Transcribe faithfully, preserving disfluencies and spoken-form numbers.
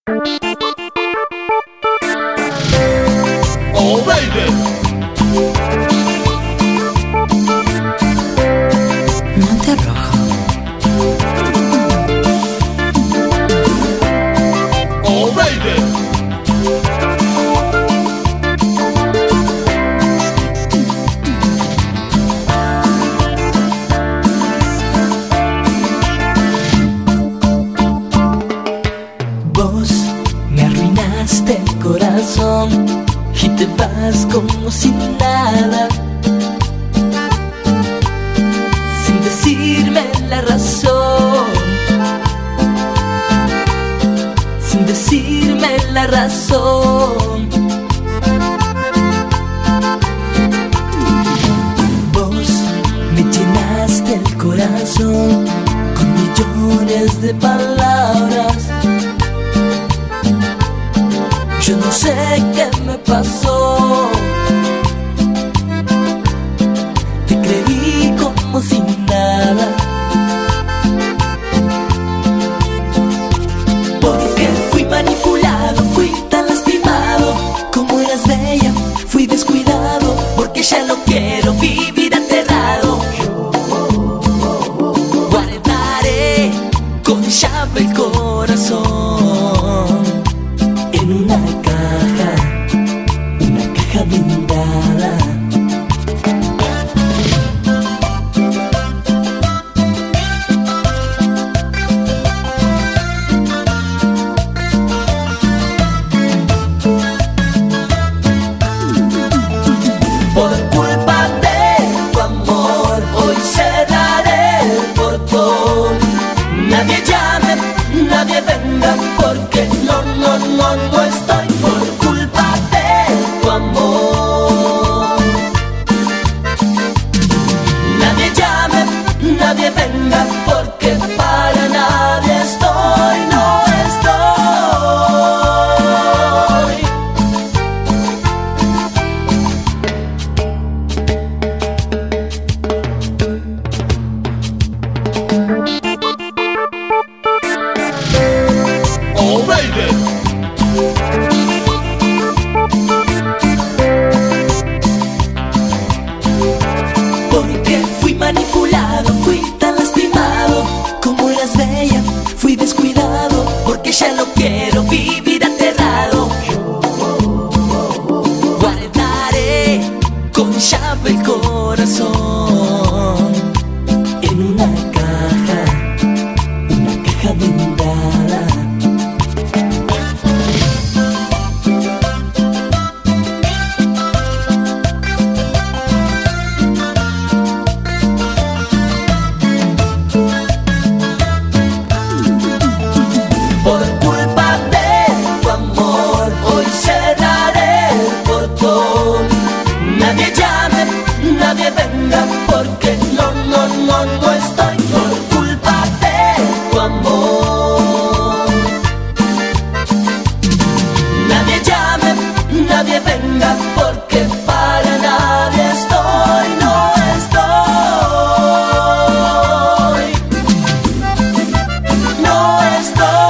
Oh baby. No te arrojo. Oh baby. Vos me arruinaste el corazón y te vas como si nada, sin decirme la razón, sin decirme la razón. Vos me llenaste el corazón con millones de palabras. Yo no sé qué me pasó, te creí como si nada, porque fui manipulado, fui tan lastimado. Como eras bella, fui descuidado, porque ya no quiero vivir aterrado. Guardaré con llave el corazón en una caja, una caja blindada. Por culpa de tu amor, hoy cerraré el portón. Nadie llame, nadie venga, porque no, no, no, no estoy por culpa de tu amor. Nadie llame, nadie venga, porque para nadie estoy, no estoy. Oh baby. Porque fui manipulado, fui tan lastimado. Como eras bella, fui descuidado, porque ya no quiero vivir aterrado. Guardaré con llave el corazón en una caja, una caja blindada. Por culpa de tu amor, hoy cerraré el portón. Nadie llame, nadie venga, porque no, no, no, no estoy por culpa de tu amor. Nadie llame, nadie venga, porque para nadie estoy, no estoy, no estoy.